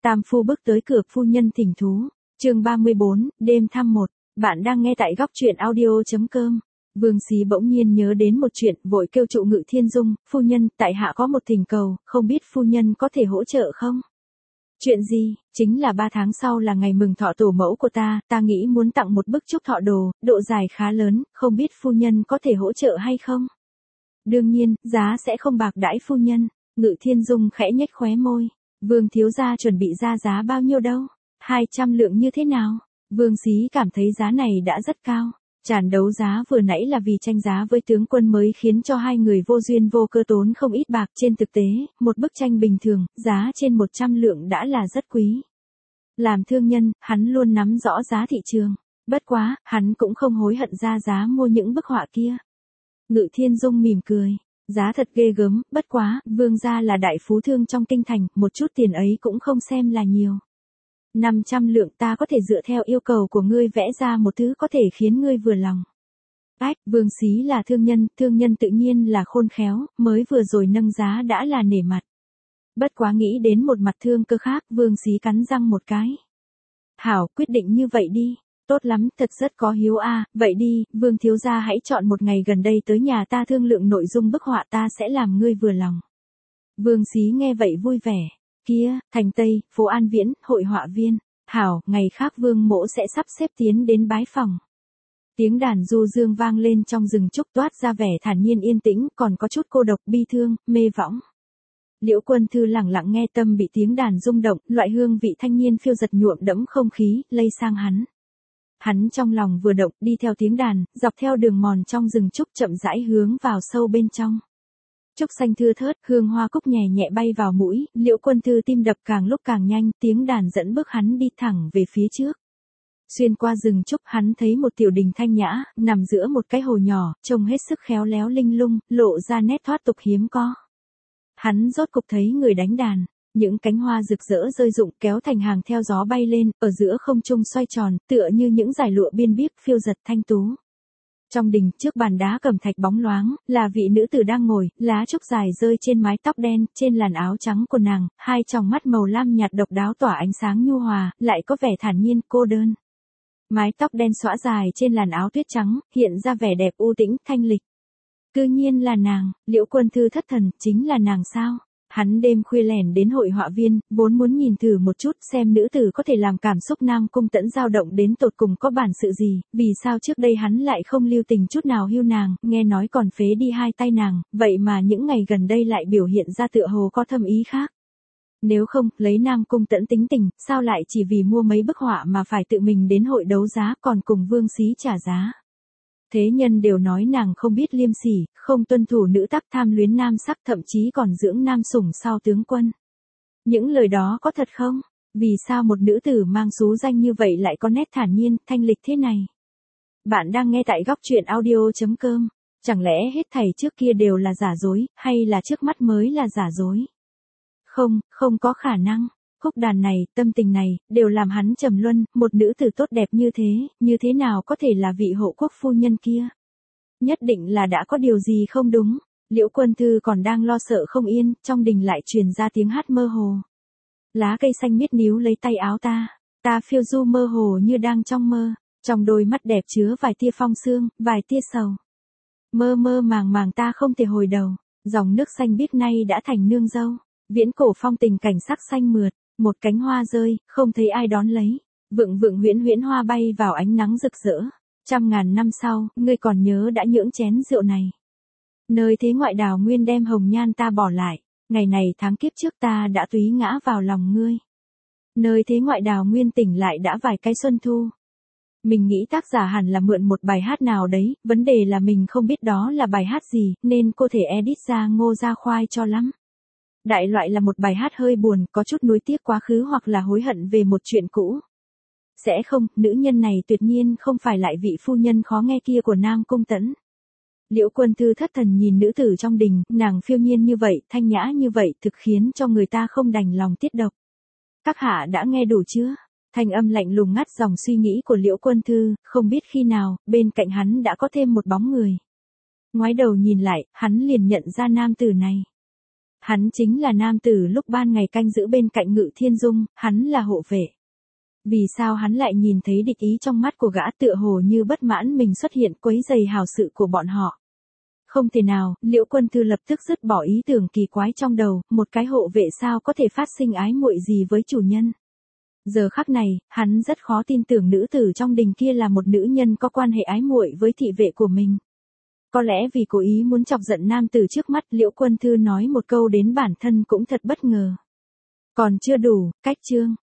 Tam phu bước tới cửa, phu nhân thỉnh thú. Chương 34, đêm thăm 1. Bạn đang nghe tại góc truyện audio.com. Vương Xí bỗng nhiên nhớ đến một chuyện, vội kêu trụ Ngự Thiên Dung, phu nhân, tại hạ có một thỉnh cầu, không biết phu nhân có thể hỗ trợ không? Chuyện gì? Chính là 3 tháng sau là ngày mừng thọ tổ mẫu của ta nghĩ muốn tặng một bức chúc thọ đồ, độ dài khá lớn, không biết phu nhân có thể hỗ trợ hay không? Đương nhiên, giá sẽ không bạc đãi phu nhân. Ngự Thiên Dung khẽ nhếch khóe môi. Vương thiếu gia chuẩn bị ra giá bao nhiêu đâu? 200 lượng như thế nào? Vương Xí cảm thấy giá này đã rất cao. Tràn đấu giá vừa nãy là vì tranh giá với tướng quân mới khiến cho hai người vô duyên vô cơ tốn không ít bạc. Trên thực tế, một bức tranh bình thường, giá trên 100 lượng đã là rất quý. Làm thương nhân, hắn luôn nắm rõ giá thị trường. Bất quá, hắn cũng không hối hận ra giá mua những bức họa kia. Ngự Thiên Dung mỉm cười. Giá thật ghê gớm, bất quá, vương gia là đại phú thương trong kinh thành, một chút tiền ấy cũng không xem là nhiều. 500 lượng ta có thể dựa theo yêu cầu của ngươi vẽ ra một thứ có thể khiến ngươi vừa lòng. Ách, Vương Xí là thương nhân tự nhiên là khôn khéo, mới vừa rồi nâng giá đã là nể mặt. Bất quá nghĩ đến một mặt thương cơ khác, Vương Xí cắn răng một cái. Hảo, quyết định như vậy đi. Tốt lắm, thật rất có hiếu a. Vậy đi, Vương thiếu gia hãy chọn một ngày gần đây tới nhà ta thương lượng nội dung bức họa, ta sẽ làm ngươi vừa lòng. Vương Xí nghe vậy vui vẻ. Kia, thành Tây, phố An Viễn, hội họa viên. Hảo, ngày khác Vương mỗ sẽ sắp xếp tiến đến bái phòng. Tiếng đàn du dương vang lên trong rừng trúc, toát ra vẻ thản nhiên yên tĩnh, còn có chút cô độc bi thương, mê võng. Liễu Quân Thư lẳng lặng nghe, tâm bị tiếng đàn rung động, loại hương vị thanh niên phiêu dật nhuộm đẫm không khí, lây sang hắn. Hắn trong lòng vừa động, đi theo tiếng đàn, dọc theo đường mòn trong rừng trúc chậm rãi hướng vào sâu bên trong. Trúc xanh thưa thớt, hương hoa cúc nhẹ nhẹ bay vào mũi, Liễu Quân Thư tim đập càng lúc càng nhanh, tiếng đàn dẫn bước hắn đi thẳng về phía trước. Xuyên qua rừng trúc, hắn thấy một tiểu đình thanh nhã, nằm giữa một cái hồ nhỏ, trông hết sức khéo léo linh lung, lộ ra nét thoát tục hiếm có. Hắn rốt cục thấy người đánh đàn. Những cánh hoa rực rỡ rơi rụng kéo thành hàng theo gió bay lên, ở giữa không trung xoay tròn, tựa như những dải lụa biên biếc phiêu giật thanh tú. Trong đình, trước bàn đá cẩm thạch bóng loáng, là vị nữ tử đang ngồi, lá trúc dài rơi trên mái tóc đen, trên làn áo trắng của nàng, hai tròng mắt màu lam nhạt độc đáo tỏa ánh sáng nhu hòa, lại có vẻ thản nhiên, cô đơn. Mái tóc đen xõa dài trên làn áo tuyết trắng, hiện ra vẻ đẹp u tĩnh, thanh lịch. Cư nhiên là nàng. Liễu Quân Thư thất thần, chính là nàng sao? Hắn đêm khuya lẻn đến hội họa viên, vốn muốn nhìn thử một chút xem nữ tử có thể làm cảm xúc Nam Cung Tẫn dao động đến tột cùng có bản sự gì, vì sao trước đây hắn lại không lưu tình chút nào hưu nàng, nghe nói còn phế đi hai tay nàng, vậy mà những ngày gần đây lại biểu hiện ra tựa hồ có thâm ý khác. Nếu không, lấy Nam Cung Tẫn tính tình, sao lại chỉ vì mua mấy bức họa mà phải tự mình đến hội đấu giá còn cùng Vương Xí trả giá. Thế nhân đều nói nàng không biết liêm sỉ, không tuân thủ nữ tắc, tham luyến nam sắc, thậm chí còn dưỡng nam sủng sau tướng quân. Những lời đó có thật không? Vì sao một nữ tử mang xú danh như vậy lại có nét thản nhiên, thanh lịch thế này? Bạn đang nghe tại góc truyện audio.com. Chẳng lẽ hết thảy trước kia đều là giả dối, hay là trước mắt mới là giả dối? Không có khả năng. Khúc đàn này, tâm tình này, đều làm hắn trầm luân, một nữ tử tốt đẹp như thế nào có thể là vị hộ quốc phu nhân kia? Nhất định là đã có điều gì không đúng. Liễu Quân Thư còn đang lo sợ không yên, trong đình lại truyền ra tiếng hát mơ hồ. Lá cây xanh miết níu lấy tay áo ta phiêu du mơ hồ như đang trong mơ, trong đôi mắt đẹp chứa vài tia phong sương, vài tia sầu. Mơ mơ màng ta không thể hồi đầu, dòng nước xanh biếc nay đã thành nương dâu, viễn cổ phong tình cảnh sắc xanh mượt. Một cánh hoa rơi, không thấy ai đón lấy. Vượng vượng huyễn hoa bay vào ánh nắng rực rỡ. 100.000 năm sau, ngươi còn nhớ đã nhưỡng chén rượu này. Nơi thế ngoại đào nguyên đem hồng nhan ta bỏ lại. Ngày này tháng kiếp trước ta đã túy ngã vào lòng ngươi. Nơi thế ngoại đào nguyên tỉnh lại đã vài cái xuân thu. Mình nghĩ tác giả hẳn là mượn một bài hát nào đấy. Vấn đề là mình không biết đó là bài hát gì, nên cô thể edit ra Ngô Gia Khoai cho lắm. Đại loại là một bài hát hơi buồn, có chút nuối tiếc quá khứ hoặc là hối hận về một chuyện cũ. Sẽ không, nữ nhân này tuyệt nhiên không phải lại vị phu nhân khó nghe kia của Nam Cung Tẫn. Liễu Quân Thư thất thần nhìn nữ tử trong đình, nàng phiêu nhiên như vậy, thanh nhã như vậy, thực khiến cho người ta không đành lòng tiết độc. Các hạ đã nghe đủ chưa? Thanh âm lạnh lùng ngắt dòng suy nghĩ của Liễu Quân Thư, không biết khi nào, bên cạnh hắn đã có thêm một bóng người. Ngoái đầu nhìn lại, hắn liền nhận ra nam tử này. Hắn chính là nam tử lúc ban ngày canh giữ bên cạnh Ngự Thiên Dung, hắn là hộ vệ. Vì sao hắn lại nhìn thấy địch ý trong mắt của gã, tựa hồ như bất mãn mình xuất hiện quấy rầy hào sự của bọn họ? Không thể nào, Liễu Quân Thư lập tức dứt bỏ ý tưởng kỳ quái trong đầu, một cái hộ vệ sao có thể phát sinh ái muội gì với chủ nhân. Giờ khắc này, hắn rất khó tin tưởng nữ tử trong đình kia là một nữ nhân có quan hệ ái muội với thị vệ của mình. Có lẽ vì cố ý muốn chọc giận nam tử trước mắt, Liễu Quân Thư nói một câu đến bản thân cũng thật bất ngờ. Còn chưa đủ, cách chương.